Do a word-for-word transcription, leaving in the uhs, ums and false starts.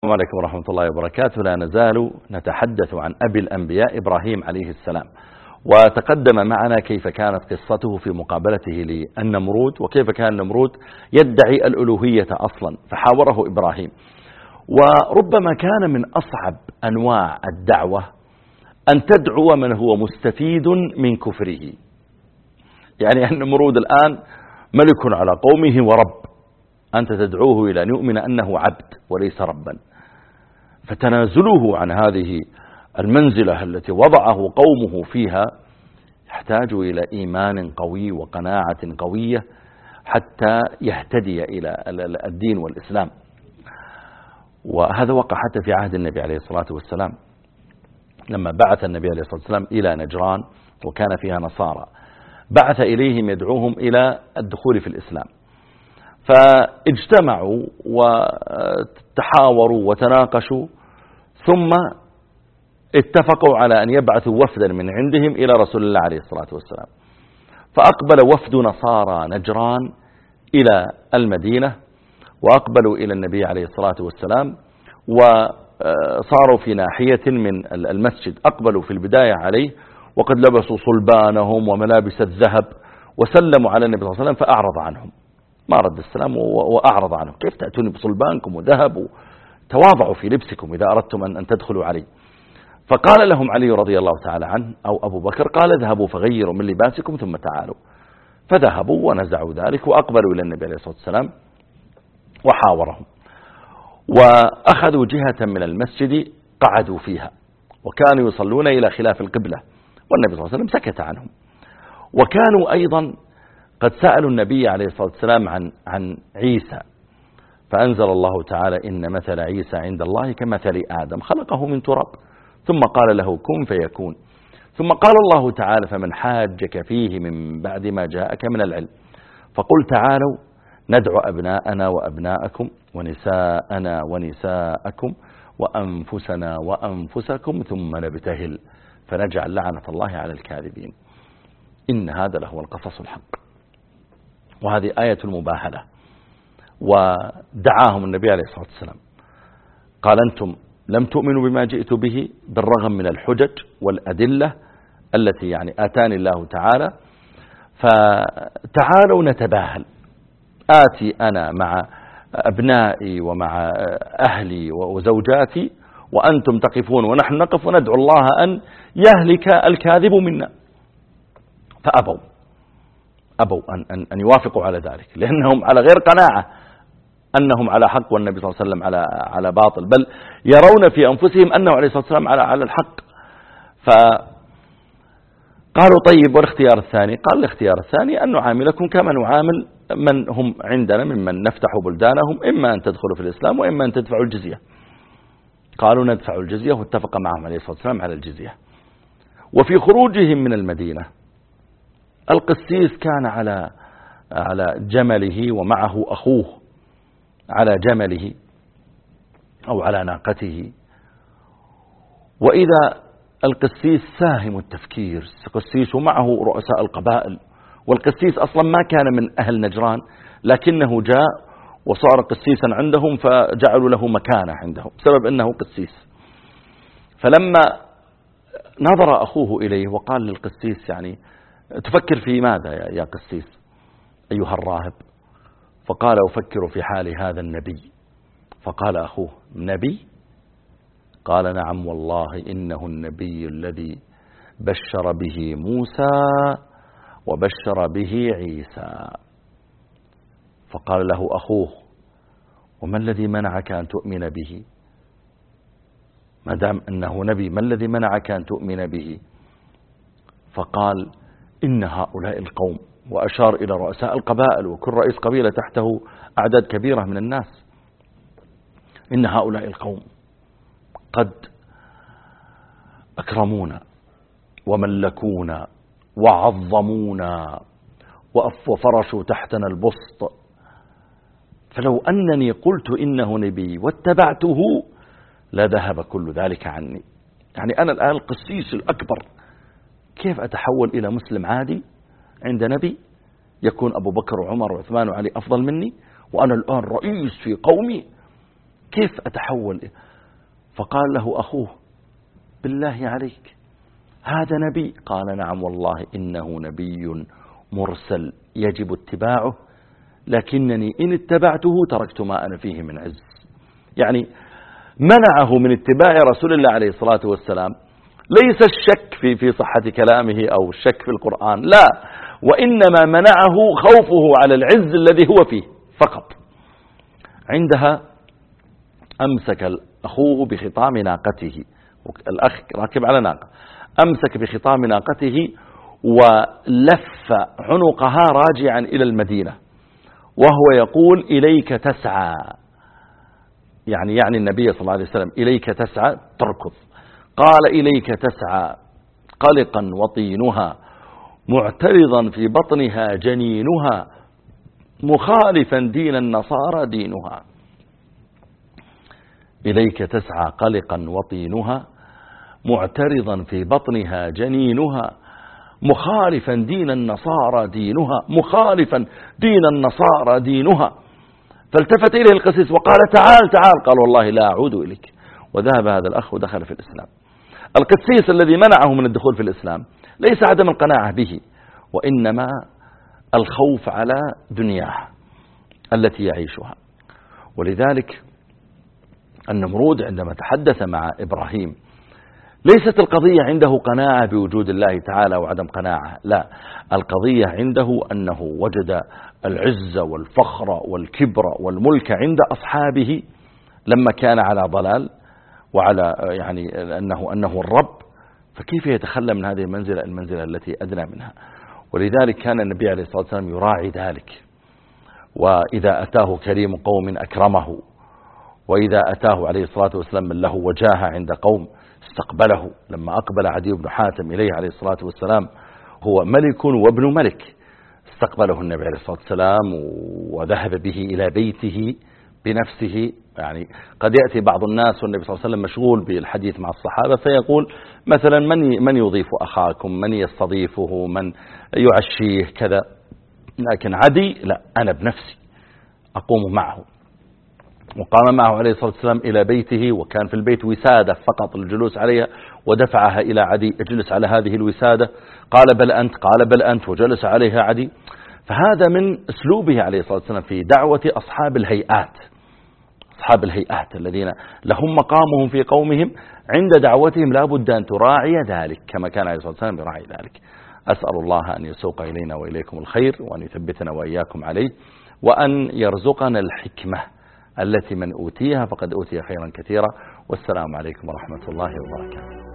السلام عليكم ورحمة الله وبركاته. لا نزال نتحدث عن أبي الأنبياء إبراهيم عليه السلام، وتقدم معنا كيف كانت قصته في مقابلته للنمرود، وكيف كان النمرود يدعي الألوهية أصلا فحاوره إبراهيم. وربما كان من أصعب أنواع الدعوة أن تدعو من هو مستفيد من كفره. يعني النمرود الآن ملك على قومه ورب، أنت تدعوه إلى أن يؤمن أنه عبد وليس ربا، فتنازله عن هذه المنزلة التي وضعه قومه فيها يحتاج إلى إيمان قوي وقناعة قوية حتى يهتدي إلى الدين والإسلام. وهذا وقع حتى في عهد النبي عليه الصلاة والسلام، لما بعث النبي عليه الصلاة والسلام إلى نجران وكان فيها نصارى، بعث إليهم يدعوهم إلى الدخول في الإسلام، فاجتمعوا وتحاوروا وتناقشوا، ثم اتفقوا على أن يبعثوا وفدا من عندهم إلى رسول الله عليه الصلاة والسلام. فأقبل وفد نصارى نجران إلى المدينة، وأقبلوا إلى النبي عليه الصلاة والسلام، وصاروا في ناحية من المسجد. أقبلوا في البداية عليه وقد لبسوا صلبانهم وملابس الذهب، وسلموا على النبي صلى الله عليه وسلم فأعرض عنهم، ما رد السلام وأعرض عنهم. كيف تأتوني بصلبانكم وذهب؟ تواضعوا في لبسكم إذا أردتم أن تدخلوا علي. فقال لهم علي رضي الله تعالى عنه أو أبو بكر، قال اذهبوا فغيروا من لباسكم ثم تعالوا. فذهبوا ونزعوا ذلك وأقبلوا إلى النبي عليه الصلاة والسلام وحاورهم، وأخذوا جهة من المسجد قعدوا فيها، وكانوا يصلون إلى خلاف القبلة، والنبي صلى الله عليه وسلم سكت عنهم. وكانوا أيضا قد سألوا النبي عليه الصلاة والسلام عن عن عيسى، فأنزل الله تعالى إن مثل عيسى عند الله كمثل آدم خلقه من تراب ثم قال له كن فيكون. ثم قال الله تعالى فمن حاجك فيه من بعد ما جاءك من العلم فقل تعالوا ندعو أبناءنا وأبناءكم ونساءنا ونساءكم وأنفسنا وأنفسكم ثم نبتهل فنجعل لعنة الله على الكاذبين إن هذا لهو القصص الحق. وهذه آية المباهلة. ودعاهم النبي عليه الصلاة والسلام قال أنتم لم تؤمنوا بما جئت به بالرغم من الحجج والأدلة التي يعني آتاني الله تعالى، فتعالوا نتباهل. آتي أنا مع أبنائي ومع أهلي وزوجاتي وأنتم تقفون ونحن نقف وندعو الله أن يهلك الكاذب منا. فأبوا أبوا أن, أن, أن يوافقوا على ذلك، لأنهم على غير قناعة أنهم على حق والنبي صلى الله عليه وسلم على على باطل، بل يرون في أنفسهم أنه عليه الصلاة والسلام على على الحق. فقالوا طيب والاختيار الثاني؟ قال الاختيار الثاني أن نعاملكم كما نعامل من هم عندنا ممن نفتح بلدانهم، إما أن تدخلوا في الإسلام وإما أن تدفعوا الجزية. قالوا ندفع الجزية، واتفق معهم عليه الصلاة والسلام على الجزية. وفي خروجهم من المدينة القسيس كان على على جمله ومعه أخوه على جمله أو على ناقته، وإذا القسيس ساهم التفكير، القسيس ومعه رؤساء القبائل، والقسيس أصلا ما كان من أهل نجران لكنه جاء وصار قسيسا عندهم، فجعلوا له مكانة عندهم بسبب أنه قسيس. فلما نظر أخوه إليه وقال للقسيس يعني تفكر في ماذا يا قسيس أيها الراهب؟ فقال أفكر في حال هذا النبي. فقال أخوه نبي؟ قال نعم والله إنه النبي الذي بشر به موسى وبشر به عيسى. فقال له أخوه وما الذي منعك أن تؤمن به؟ ما دام أنه نبي ما الذي منعك أن تؤمن به؟ فقال إن هؤلاء القوم، وأشار إلى رؤساء القبائل، وكل رئيس قبيلة تحته أعداد كبيرة من الناس، إن هؤلاء القوم قد أكرمونا وملكونا وعظمونا وفرشوا تحتنا البسط، فلو أنني قلت إنه نبي واتبعته لذهب كل ذلك عني. يعني أنا الآن القسيس الأكبر، كيف أتحول إلى مسلم عادي عند نبي؟ يكون أبو بكر وعمر وعثمان وعلي أفضل مني، وأنا الآن رئيس في قومي، كيف أتحول؟ فقال له أخوه بالله عليك هذا نبي؟ قال نعم والله إنه نبي مرسل يجب اتباعه، لكنني إن اتبعته تركت ما أنا فيه من عز. يعني منعه من اتباع رسول الله عليه الصلاة والسلام ليس الشك في في صحة كلامه أو الشك في القرآن، لا، وإنما منعه خوفه على العز الذي هو فيه فقط. عندها أمسك أخوه بخطام ناقته، الأخ راكب على ناقة، أمسك بخطام ناقته ولف عنقها راجعا إلى المدينة وهو يقول إليك تسعى، يعني يعني النبي صلى الله عليه وسلم إليك تسعى تركض. قال إليك تسعى قلقا وطينها معترضا في بطنها جنينها مخالفا دين النصارى دينها. إليك تسعى قلقا وطينها معترضا في بطنها جنينها مخالفا دين النصارى دينها مخالفا دين النصارى دينها. فالتفت إليه القسيس وقال تعال تعال، قال والله لا أعود إليك، وذهب هذا الأخ ودخل في الإسلام. القسيس الذي منعه من الدخول في الإسلام ليس عدم القناعة به، وإنما الخوف على دنياه التي يعيشها. ولذلك النمرود عندما تحدث مع إبراهيم ليست القضية عنده قناعة بوجود الله تعالى وعدم قناعة، لا، القضية عنده أنه وجد العزة والفخر والكبر والملك عند أصحابه لما كان على ضلال وعلى يعني أنه, أنه الرب، فكيف يتخلى من هذه المنزلة المنزلة التي أدنى منها؟ ولذلك كان النبي عليه الصلاة والسلام يراعي ذلك، وإذا أتاه كريم قوم أكرمه، وإذا أتاه عليه الصلاة والسلام من له وجاهة عند قوم استقبله. لما أقبل عدي بن حاتم إليه عليه الصلاة والسلام هو ملك وابن ملك، استقبله النبي عليه الصلاة والسلام وذهب به إلى بيته بنفسه. يعني قد يأتي بعض الناس والنبي صلى الله عليه وسلم مشغول بالحديث مع الصحابة فيقول مثلا من من يضيف أخاكم، من يستضيفه، من يعشيه كذا، لكن عدي لا، أنا بنفسي أقوم معه. وقام معه عليه الصلاة والسلام إلى بيته، وكان في البيت وسادة فقط للجلوس عليها، ودفعها إلى عدي اجلس على هذه الوسادة، قال بل أنت، قال بل أنت، وجلس عليها عدي. فهذا من أسلوبه عليه الصلاة والسلام في دعوة أصحاب الهيئات، أصحاب الهيئات الذين لهم مقامهم في قومهم، عند دعوتهم لا بد أن تراعي ذلك كما كان عليه الصلاة والسلام يراعي ذلك. أسأل الله أن يسوق إلينا وإليكم الخير، وأن يثبتنا وإياكم عليه، وأن يرزقنا الحكمة التي من أوتيها فقد أوتي خيرا كثيرا. والسلام عليكم ورحمة الله وبركاته.